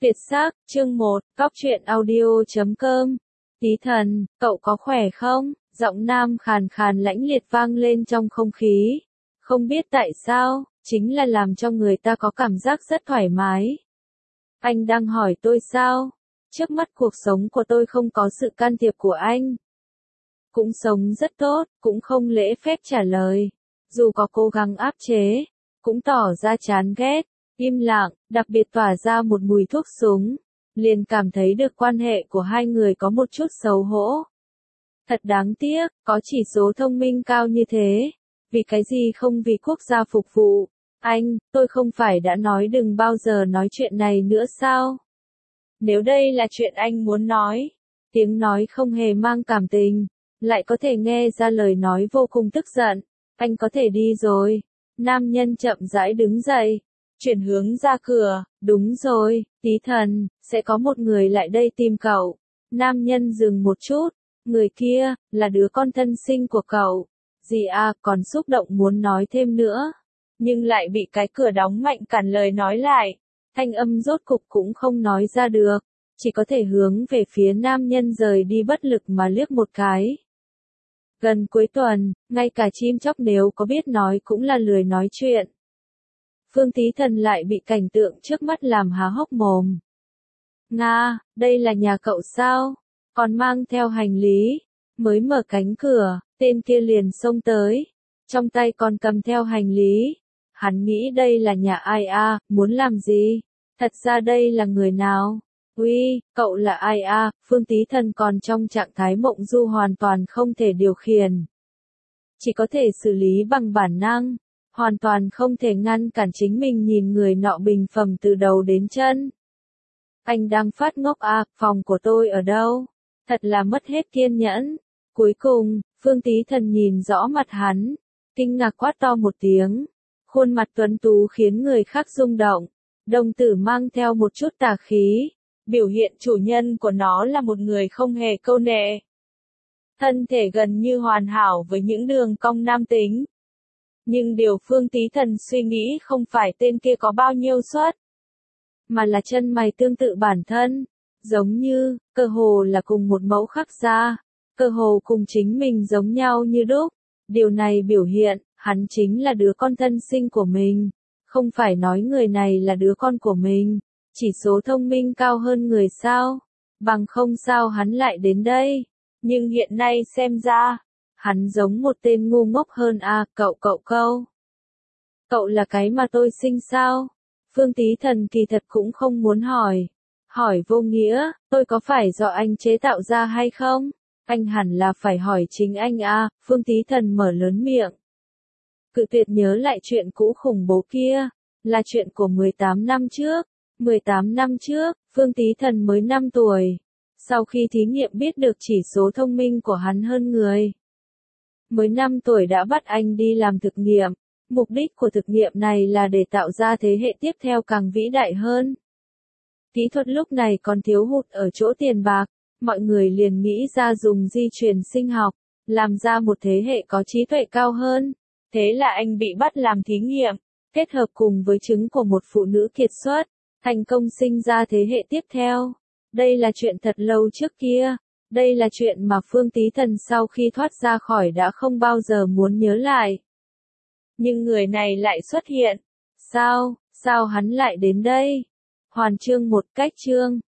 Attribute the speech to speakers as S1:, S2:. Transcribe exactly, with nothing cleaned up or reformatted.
S1: Việt Sắc, chương một, Cóc truyện audio chấm com. Tí thần, cậu có khỏe không? Giọng nam khàn khàn lãnh liệt vang lên trong không khí. Không biết tại sao, chính là làm cho người ta có cảm giác rất thoải mái. Anh đang hỏi tôi sao? Trước mắt cuộc sống của tôi không có sự can thiệp của anh. Cũng sống rất tốt, cũng không lễ phép trả lời. Dù có cố gắng áp chế, cũng tỏ ra chán ghét. Im lặng, đặc biệt tỏa ra một mùi thuốc súng, liền cảm thấy được quan hệ của hai người có một chút xấu hổ. Thật đáng tiếc, có chỉ số thông minh cao như thế, vì cái gì không vì quốc gia phục vụ. Anh, tôi không phải đã nói đừng bao giờ nói chuyện này nữa sao? Nếu đây là chuyện anh muốn nói, tiếng nói không hề mang cảm tình, lại có thể nghe ra lời nói vô cùng tức giận. Anh có thể đi rồi. Nam nhân chậm rãi đứng dậy. Chuyển hướng ra cửa, đúng rồi, Tí thần, sẽ có một người lại đây tìm cậu. Nam nhân dừng một chút, người kia, là đứa con thân sinh của cậu. Dì à, còn xúc động muốn nói thêm nữa, nhưng lại bị cái cửa đóng mạnh cản lời nói lại. Thanh âm rốt cục cũng không nói ra được, chỉ có thể hướng về phía nam nhân rời đi bất lực mà liếc một cái. Gần cuối tuần, ngay cả chim chóc nếu có biết nói cũng là lười nói chuyện. Phương Tí Thần lại bị cảnh tượng trước mắt làm há hốc mồm. Nga, đây là nhà cậu sao? Còn mang theo hành lý. Mới mở cánh cửa, tên kia liền xông tới. Trong tay còn cầm theo hành lý. Hắn nghĩ đây là nhà ai a, muốn làm gì? Thật ra đây là người nào? Uy, cậu là ai a? Phương Tí Thần còn trong trạng thái mộng du hoàn toàn không thể điều khiển. Chỉ có thể xử lý bằng bản năng. Hoàn toàn không thể ngăn cản chính mình nhìn người nọ bình phẩm từ đầu đến chân. Anh đang phát ngốc à, phòng của tôi ở đâu? Thật là mất hết kiên nhẫn. Cuối cùng, Phương Tí Thần nhìn rõ mặt hắn, kinh ngạc quát to một tiếng. Khuôn mặt tuấn tú khiến người khác rung động. Đồng tử mang theo một chút tà khí. Biểu hiện chủ nhân của nó là một người không hề câu nệ. Thân thể gần như hoàn hảo với những đường cong nam tính. Nhưng điều Phương Tí Thần suy nghĩ không phải tên kia có bao nhiêu suất, mà là chân mày tương tự bản thân, giống như, cơ hồ là cùng một mẫu khắc da, cơ hồ cùng chính mình giống nhau như đúc. Điều này biểu hiện, hắn chính là đứa con thân sinh của mình, không phải nói người này là đứa con của mình, chỉ số thông minh cao hơn người sao, bằng không sao hắn lại đến đây, nhưng hiện nay xem ra, hắn giống một tên ngu ngốc hơn à, cậu cậu câu. Cậu là cái mà tôi sinh sao? Phương Tí Thần kỳ thật cũng không muốn hỏi. Hỏi vô nghĩa, tôi có phải do anh chế tạo ra hay không? Anh hẳn là phải hỏi chính anh à, Phương Tí Thần mở lớn miệng. Cự tuyệt nhớ lại chuyện cũ khủng bố kia, là chuyện của mười tám năm trước. mười tám năm trước, Phương Tí Thần mới năm tuổi. Sau khi thí nghiệm biết được chỉ số thông minh của hắn hơn người. Mới năm tuổi đã bắt anh đi làm thực nghiệm. Mục đích của thực nghiệm này là để tạo ra thế hệ tiếp theo càng vĩ đại hơn. Kỹ thuật lúc này còn thiếu hụt ở chỗ tiền bạc, mọi người liền nghĩ ra dùng di truyền sinh học, làm ra một thế hệ có trí tuệ cao hơn. Thế là anh bị bắt làm thí nghiệm, kết hợp cùng với trứng của một phụ nữ kiệt xuất, thành công sinh ra thế hệ tiếp theo. Đây là chuyện thật lâu trước kia. Đây là chuyện mà Phương Tí Thần sau khi thoát ra khỏi đã không bao giờ muốn nhớ lại. Nhưng người này lại xuất hiện. Sao, sao hắn lại đến đây? Hoàn chương một cách chương.